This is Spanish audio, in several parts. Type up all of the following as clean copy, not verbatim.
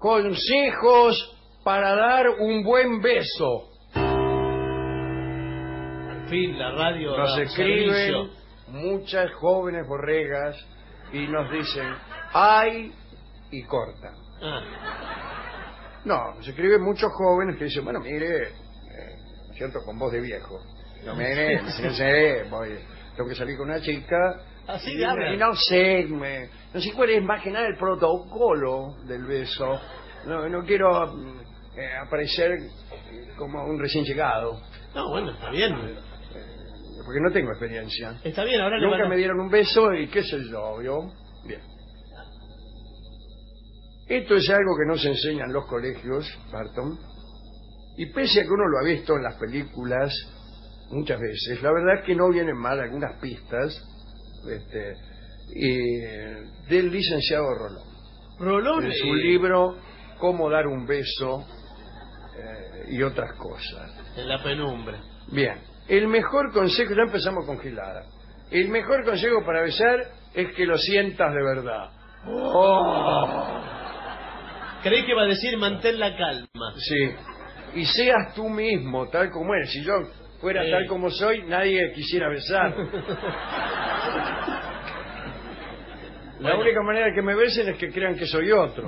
consejos para dar un buen beso. Al fin, la radio Nos da escriben servicio. muchas jóvenes borregas y nos dicen ay y cortan. No, nos escriben muchos jóvenes que dicen, bueno, mire, ¿cierto? Con voz de viejo. No, mire, tengo que salir con una chica. Así y, de hablan. y no sé cuál es más que nada el protocolo del beso. No quiero aparecer como un recién llegado. No, bueno, está bien. Porque no tengo experiencia. Está bien, ahora le Nunca van a... me dieron un beso y qué sé yo, ¿vio? Bien. Esto es algo que no se enseña en los colegios, Barton, y pese a que uno lo ha visto en las películas muchas veces, la verdad es que no vienen mal algunas pistas del licenciado Rolón. Rolón En su libro Cómo dar un beso y otras cosas. en la penumbra. Bien, el mejor consejo, ya empezamos con gilada. El mejor consejo para besar es que lo sientas de verdad. ¡Oh! Creí que iba a decir mantén la calma. Sí, y seas tú mismo, tal como eres. Si yo fuera tal como soy, nadie quisiera besar. La única manera de que me besen es que crean que soy otro.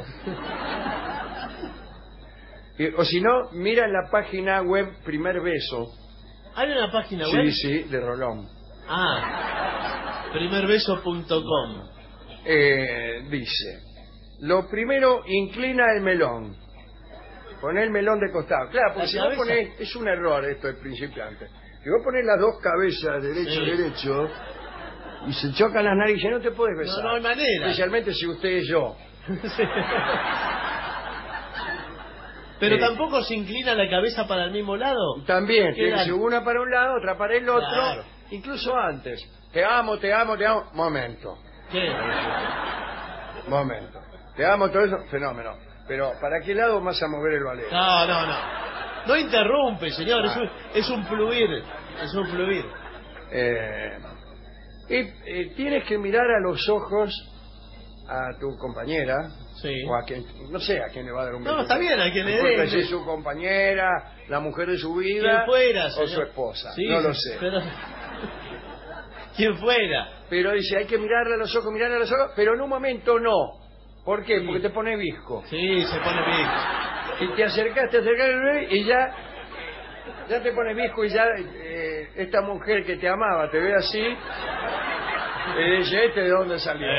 O si no, mira en la página web Primer Beso. ¿Hay una página web? Sí, de Rolón. Primerbeso.com. Dice, lo primero, inclina el melón. Poné el melón de costado. Claro, porque si vos ponés, es un error esto del principiante. Si vos ponés las dos cabezas derecho, y se chocan las narices, no te puedes besar. No hay manera. Especialmente si usted es yo. Sí. Pero tampoco se inclina la cabeza para el mismo lado. También, tiene que ser una para un lado, otra para el otro, Claro. incluso antes. Te amo. Momento. ¿Qué? Momento. Te amo, todo eso, fenómeno. Pero, ¿para qué lado vas a mover el ballet? No. No interrumpe, señor. Es un fluir. Es un fluir. Tienes que mirar a los ojos a tu compañera, Sí. o a quien, no sé a quién le va a dar un beso. No, está bien, a quien le Porque dé. si es su compañera, la mujer de su vida, Quien fuera, o señor. su esposa, Sí, no lo sé. Pero... Quien fuera. Pero dice, hay que mirarle a los ojos, pero en un momento no. ¿Por qué? Sí. Porque te pone visco. Sí, se pone bien. Y te acercas y ya te pone visco y ya esta mujer que te amaba te ve así y dice, ¿este de dónde salió?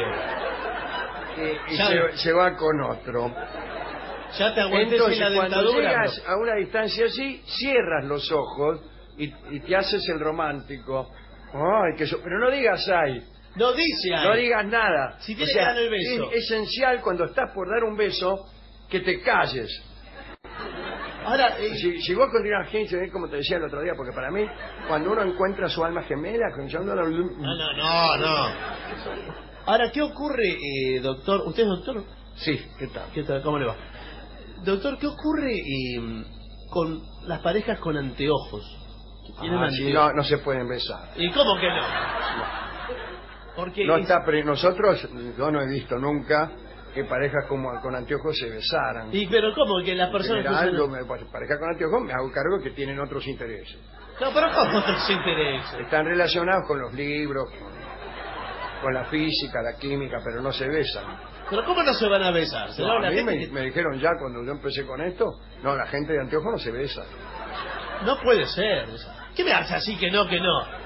Y se va con otro. Ya te aguanté Entonces, sin la cuando dentadura. llegas a una distancia así, cierras los ojos y te haces el romántico. Ay, pero no digas ay. No dice ay. No digas nada. Si tiene que dar el beso. Es esencial cuando estás por dar un beso que te calles. Ahora, Si vos continuas, gente, como te decía el otro día, porque para mí, cuando uno encuentra su alma gemela, No. Ahora, ¿qué ocurre, doctor? ¿Usted es doctor? Sí, ¿qué tal? ¿Qué tal? ¿Cómo le va? Doctor, ¿qué ocurre con las parejas con anteojos? Que tienen Sí, anteojos. no se pueden besar. ¿Y cómo que no? Porque No está, nosotros, yo no he visto nunca que parejas con anteojos se besaran. pero ¿cómo que las En personas general, parejas con anteojos me hago cargo que tienen otros intereses. No, pero ¿cómo otros intereses? Están relacionados con los libros, con la física, la química, pero no se besan. ¿Pero cómo no se van a besar? No, a mí me dijeron ya cuando yo empecé con esto, no, la gente de anteojos no se besa. No puede ser. ¿Qué me hace así que no?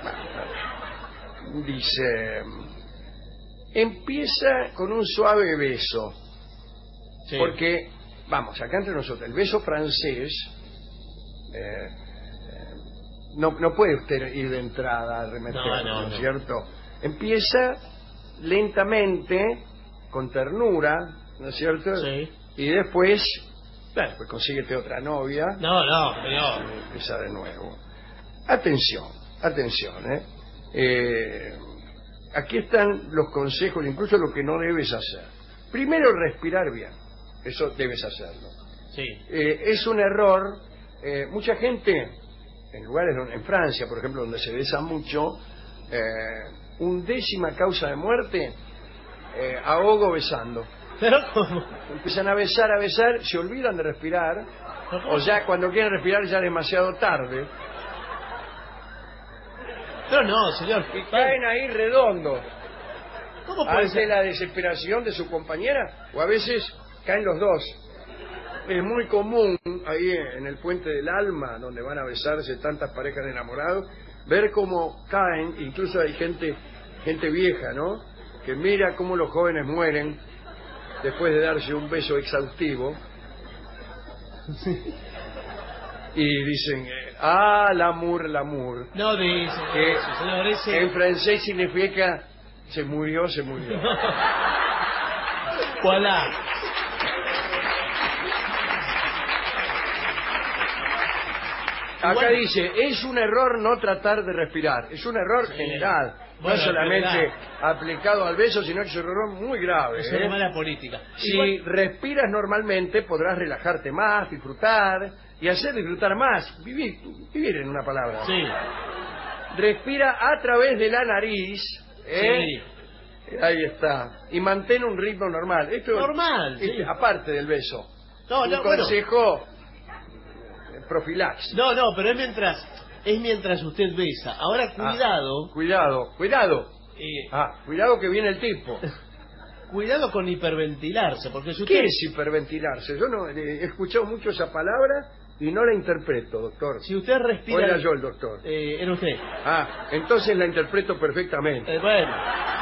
Dice, empieza con un suave beso. Sí. Porque, vamos, acá entre nosotros, el beso francés, no puede usted ir de entrada a arremeter, ¿no es cierto? Empieza lentamente, con ternura, ¿no es cierto? Sí. Y después, bueno, pues consíguete otra novia. No, Y empieza de nuevo. Atención, aquí están los consejos, incluso lo que no debes hacer. Primero, respirar bien. Eso debes hacerlo. Sí. Es un error. Mucha gente, en lugares en Francia, por ejemplo, donde se besa mucho, 11ª causa de muerte, ahogo besando. Pero ¿cómo? Empiezan a besar, se olvidan de respirar, o ya cuando quieren respirar ya es demasiado tarde. Pero no, señor. Y caen ahí redondos. ¿Cómo puede Ante ser? la desesperación de su compañera, o a veces caen los dos. Es muy común ahí en el Puente del Alma, donde van a besarse tantas parejas de enamorados, ver cómo caen, incluso hay gente vieja, ¿no?, que mira cómo los jóvenes mueren después de darse un beso exhaustivo. Y dicen, l'amour, l'amour. No dice, Que señor, ese... en francés significa se murió. Voilà. Acá dice, es un error no tratar de respirar. Es un error general, Bueno, no solamente verdad. aplicado al beso, sino que es un error muy grave. Es una mala política. Si Igual- respiras normalmente, podrás relajarte más, disfrutar y hacer disfrutar más. Vivir en una palabra. Sí. Respira a través de la nariz. Ahí está. Y mantén un ritmo normal. Esto Normal, sí. aparte del beso. No, Un no, bueno. consejo profilaxis. No, pero es mientras usted besa. Ahora cuidado, Cuidado. Cuidado que viene el tipo. cuidado con hiperventilarse, porque si usted... ¿Qué es hiperventilarse? Yo no he escuchado mucho esa palabra y no la interpreto, doctor. Si usted ¿O respira... era yo el doctor? Era usted. Entonces la interpreto perfectamente. Bueno.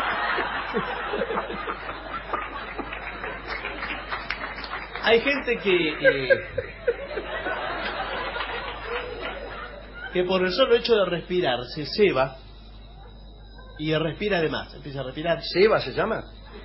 Hay gente que por el solo hecho de respirar se ceba y respira de más. Empieza a respirar. ¿Seba se llama?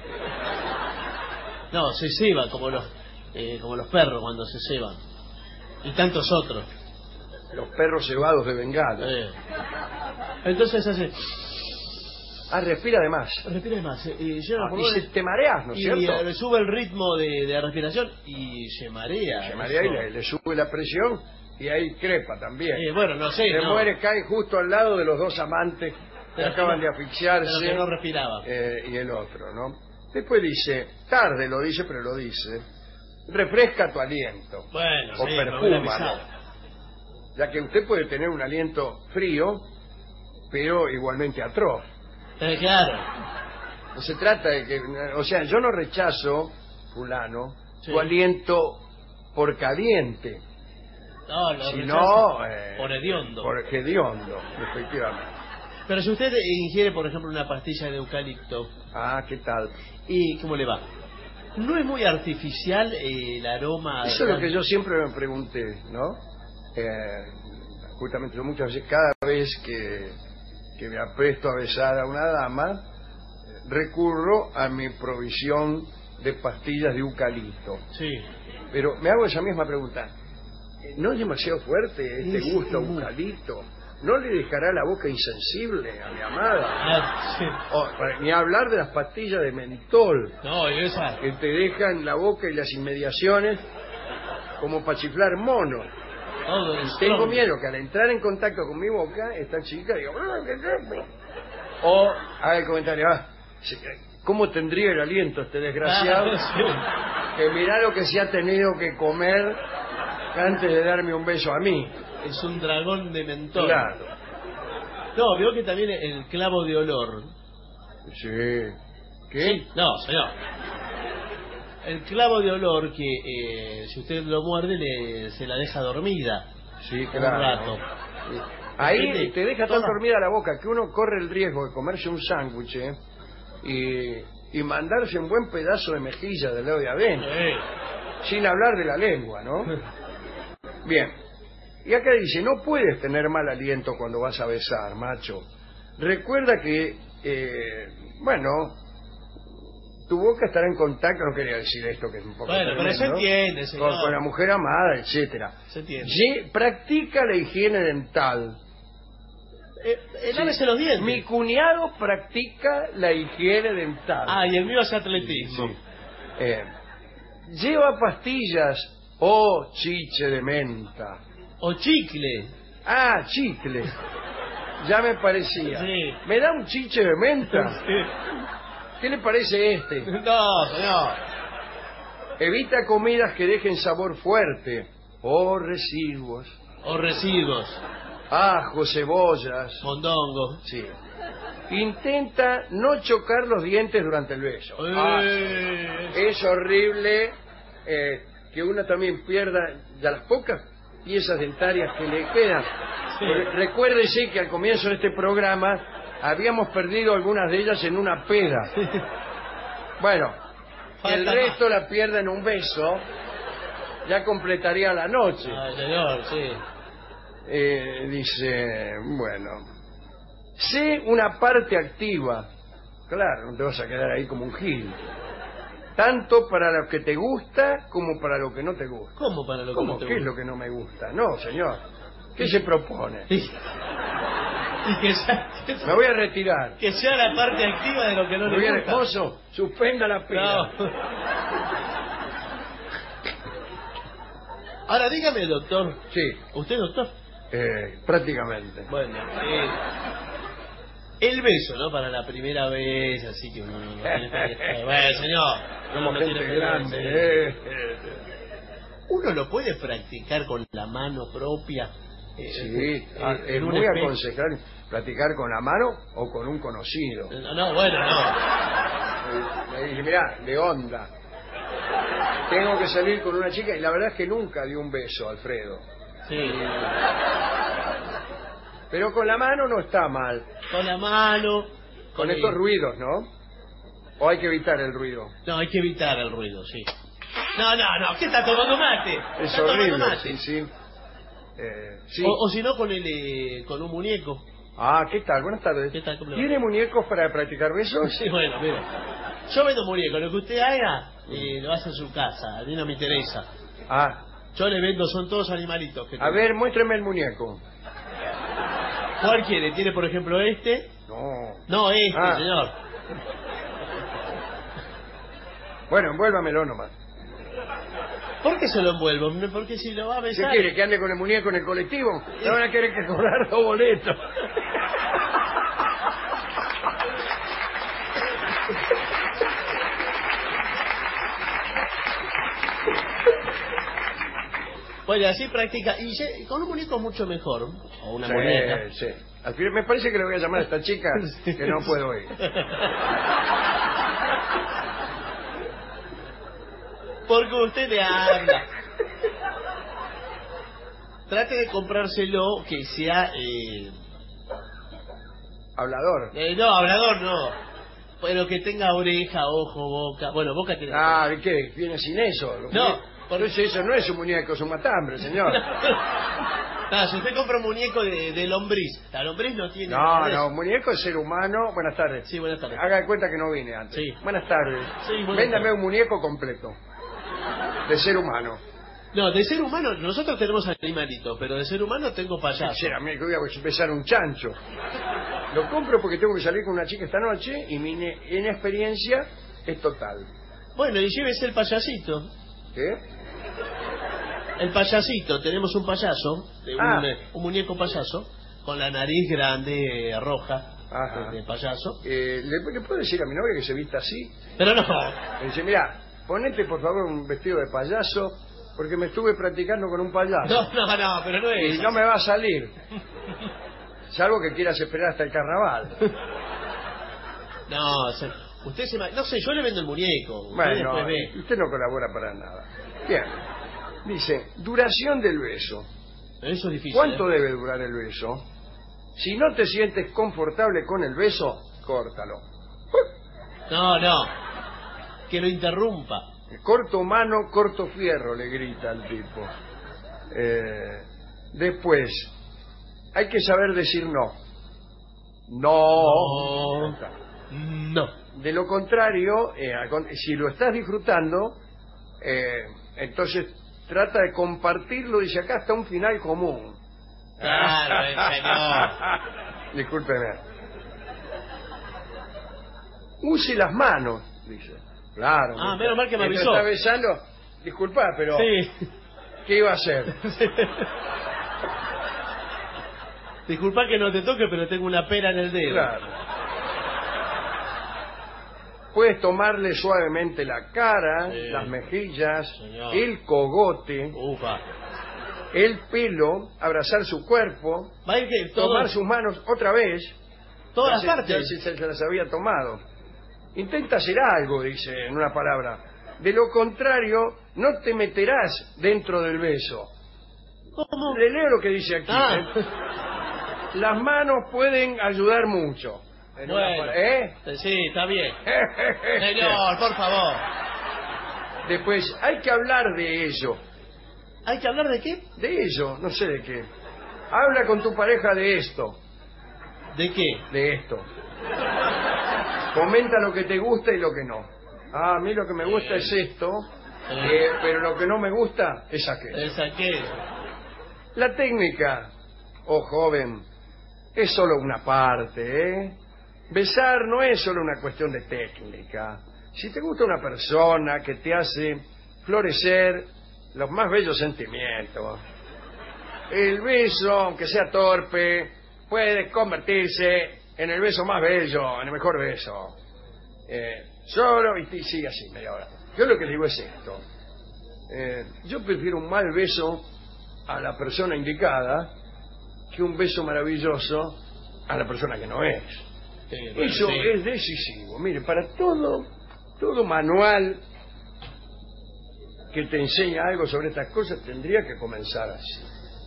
No, se ceba como los perros cuando se ceban. Y tantos otros. Los perros cebados de Bengala. Entonces hace... Respira de más. Respira de más. Y llena los Y pulmones, te mareas, ¿no es cierto? le sube el ritmo de respiración y se marea. Se marea y le sube la presión y ahí crepa también. Bueno, no sé. Se no. muere, cae justo al lado de los dos amantes que acaban de asfixiarse. Pero que no respiraba. Y el otro, ¿no? Después dice, tarde lo dice, pero lo dice, refresca tu aliento. Bueno, o sí, perfúmalo. Ya que usted puede tener un aliento frío, pero igualmente atroz. Claro. No se trata de que... O sea, yo no rechazo, fulano, Sí. tu aliento por caliente, No, lo sino... rechaza por hediondo. Por hediondo, efectivamente. Pero si usted ingiere, por ejemplo, una pastilla de eucalipto, ¿Qué tal? ¿y cómo le va? ¿No es muy artificial el aroma? Eso es lo que yo siempre me pregunté, ¿no? Justamente yo muchas veces, cada vez que me apresto a besar a una dama, recurro a mi provisión de pastillas de eucalipto. Sí. Pero me hago esa misma pregunta. ¿No es demasiado fuerte este Sí, gusto a sí. eucalipto? ¿No le dejará la boca insensible a mi amada? Sí. Ni hablar de las pastillas de mentol, No, y esa... que te dejan la boca y las inmediaciones como para chiflar mono. Todo el Tengo strong. miedo que al entrar en contacto con mi boca, esta chica diga... O haga el comentario, ¿cómo tendría el aliento este desgraciado? Sí. Que mirá lo que se ha tenido que comer antes de darme un beso a mí. Es un dragón de mentol. Claro. No, veo que también el clavo de olor. Sí. ¿Qué? Sí. No, señor. El clavo de olor que si usted lo muerde se la deja dormida. Sí, Un claro. rato. Ahí te deja tan Toma. dormida la boca que uno corre el riesgo de comerse un sándwich y mandarse un buen pedazo de mejilla del lado de adentro, sin hablar de la lengua, ¿no? Bien. Y acá dice, no puedes tener mal aliento cuando vas a besar, macho. Recuerda que, tu boca estará en contacto, no quería decir esto que es un poco Bueno, pero se tremendo, entiende, señor. con la mujer amada, etcétera. Se entiende. Practica la higiene dental. Lávese los dientes. Mi cuñado practica la higiene dental. Y el mío hace atletismo. Sí. Lleva pastillas o chiche de menta. O chicle. Chicle. Ya me parecía. Sí. ¿Me da un chiche de menta? ¿Qué le parece este? No, señor. Evita comidas que dejen sabor fuerte o residuos. O residuos. Ajo, cebollas. Mondongo. Sí. Intenta no chocar los dientes durante el beso. Es horrible que uno también pierda ya las pocas piezas dentarias que le quedan. Sí. Recuérdese que al comienzo de este programa habíamos perdido algunas de ellas en una peda. Bueno, el resto la pierda en un beso, ya completaría la noche. Ay, señor, sí. Dice, bueno, sé una parte activa. Claro, no te vas a quedar ahí como un gil. Tanto para lo que te gusta como para lo que no te gusta. ¿Cómo para lo que ¿Cómo? no te ¿Qué es gusta? lo que no me gusta? No, señor. ¿Qué se propone? Y que sea, Me voy a retirar. que sea la parte activa de lo que no le Muy gusta. hermoso, suspenda la pila. No. Ahora dígame, doctor. Sí, ¿Usted, doctor? prácticamente. Bueno, el beso, ¿no? Para la primera vez, así que uno no tiene... Bueno, señor. Somos no gente tiene grande. ¿Uno lo puede practicar con la mano propia? Sí, es en un muy espejo. aconsejable practicar con la mano o con un conocido. No, bueno, no. Me dice, mirá, de onda. Tengo que salir con una chica y la verdad es que nunca di un beso, Alfredo. Sí. Pero con la mano no está mal. Con la mano. Con el- estos ruidos, ¿no? ¿O hay que evitar el ruido? No, hay que evitar el ruido, sí. No, ¿qué está tomando mate? Es ¿Está tomando horrible, mate? sí. Sí. O si no, con un muñeco. Ah, ¿qué tal? Buenas tardes. ¿Qué tal? ¿Cómo le va? ¿Tiene muñecos para practicar besos? Sí, bueno, mira. Yo vendo muñecos, lo que usted haga, lo hace en su casa, a mí no me interesa. Ah, Yo le vendo, son todos animalitos. a ver, muéstreme el muñeco. ¿Cuál quiere? ¿Tiene, por ejemplo, este? No. No, este, Ah. señor. Bueno, envuélvamelo nomás. ¿Por qué se lo envuelvo? Porque si lo va a ¿Qué besar... quiere? ¿Que ande con el muñeco en el colectivo? Le van a querer que cobrar 2 boletos. Bueno, así practica. Y con un muñeco mucho mejor. O una muñeca. Sí. Al final me parece que le voy a llamar a esta chica que no puedo ir. Porque usted le habla. Trate de comprárselo que sea... Hablador. no, hablador no. Pero que tenga oreja, ojo, boca. Bueno, boca tiene... Ah, ¿y qué? ¿Viene sin eso? No. Entonces eso no es un muñeco, es un matambre, señor. No, si usted compra un muñeco de lombriz, la lombriz no tiene... No, muñeco es ser humano. Buenas tardes. Sí, buenas tardes. Haga de cuenta que no vine antes. Sí. Buenas tardes. Sí, buenas Véndame tardes. un muñeco completo. De ser humano. No, de ser humano, nosotros tenemos animalitos, pero de ser humano tengo payaso. Sí, a mí que voy a besar un chancho. Lo compro porque tengo que salir con una chica esta noche y mi inexperiencia es total. Bueno, y llévese el payasito. ¿Qué? El payasito, tenemos un payaso, un muñeco payaso, con la nariz grande, roja, Ajá. de payaso. ¿Le puedo decir a mi novia que se vista así? Pero no, Le dice, mira, ponete por favor un vestido de payaso porque me estuve practicando con un payaso. no, pero no es. Y no me va a salir. Salvo que quieras esperar hasta el carnaval. No, usted no sé, yo le vendo el muñeco. Usted Bueno, después ve. usted no colabora para nada. Bien. Dice, duración del beso. Eso es difícil. ¿Cuánto debe durar el beso? Si no te sientes confortable con el beso, córtalo. No. Que lo interrumpa. Corto mano, corto fierro, le grita al tipo. Después, hay que saber decir no. No. Ya está. No. De lo contrario, si lo estás disfrutando, entonces trata de compartirlo, dice acá, hasta un final común. Claro, señor. Discúlpeme. Use las manos, dice. Claro. Ah, menos mal que me mientras avisó. está besando, disculpa, pero Sí. ¿qué iba a hacer? Disculpa que no te toque, pero tengo una pera en el dedo. Claro. Puedes tomarle suavemente la cara, Sí. las mejillas, Señor. el cogote, Ufa. el pelo, abrazar su cuerpo, Va a ir que todo, tomar sus manos otra vez. todas Ya las se- partes. ya se las había tomado. Intenta hacer algo, dice en una palabra. De lo contrario, no te meterás dentro del beso. ¿Cómo? Le leo lo que dice aquí. Ah. Las manos pueden ayudar mucho. En una Bueno. palabra- ¿Eh? Sí, está bien. Señor, por favor. Después, hay que hablar de ello. ¿Hay que hablar de qué? De ello, no sé de qué. Habla con tu pareja de esto. ¿De qué? De esto. Comenta lo que te gusta y lo que no. Ah, a mí lo que me gusta es esto, pero lo que no me gusta es aquello. ¿Es aquel? La técnica, oh joven, es solo una parte, ¿eh? Besar no es solo una cuestión de técnica. Si te gusta una persona que te hace florecer los más bellos sentimientos, el beso, aunque sea torpe, puede convertirse en el beso más bello, en el mejor beso. Solo, y sigue así, media hora. Yo lo que digo es esto. Yo prefiero un mal beso a la persona indicada que un beso maravilloso a la persona que no es. Sí, bueno, Eso sí. es decisivo. Mire, para todo manual que te enseña algo sobre estas cosas tendría que comenzar así.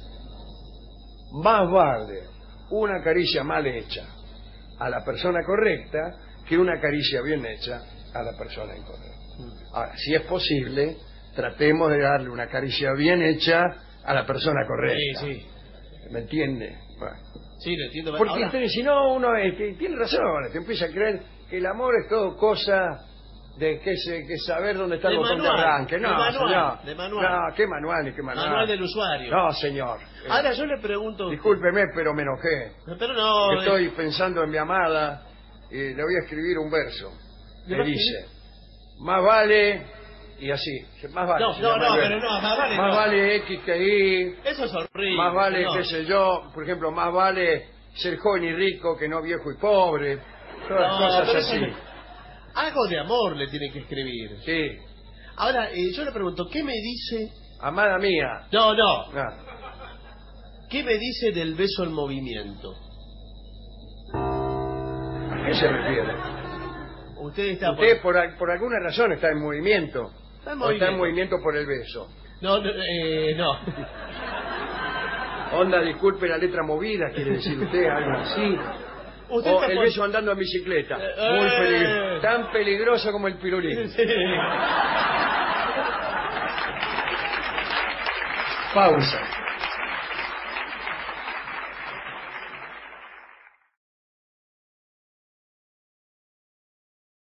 Más vale una caricia mal hecha a la persona correcta que una caricia bien hecha a la persona incorrecta. Ahora, si es posible, tratemos de darle una caricia bien hecha a la persona correcta. Sí, sí. ¿Me entiende? Bueno. Sí, lo entiendo. Porque Ahora, si no, uno tiene razón, te empieza a creer que el amor es todo cosa de que saber dónde está el De botón manual, de arranque. No, de manual, señor. de manual. No, qué manual ni qué manual. manual del usuario. No, señor. Ahora yo le pregunto... a usted- Discúlpeme, pero me enojé. Pero no... Estoy pensando en mi amada y le voy a escribir un verso. ¿Le Le va a dice, más vale, y así, más vale. No, se no, llama no, el pero verso. no, más vale Más no. vale X que Y, Eso es horrible. más vale, señor. qué sé yo, por ejemplo, más vale ser joven y rico que no viejo y pobre, todas No, cosas pero así. eso Algo de amor le tiene que escribir. Sí, Ahora, yo le pregunto, ¿qué me dice...? amada mía. No, no. Ah, ¿Qué me dice del beso en movimiento? ¿a qué se refiere? Usted está... Usted por alguna razón está en movimiento. Está en O está en movimiento. movimiento por el beso. No, no, no. Onda, disculpe la letra movida, quiere decir usted, algo así. Usted O está el por- beso andando en bicicleta. Eh, Muy eh. tan peligroso como el pirulín. Sí. Pausa.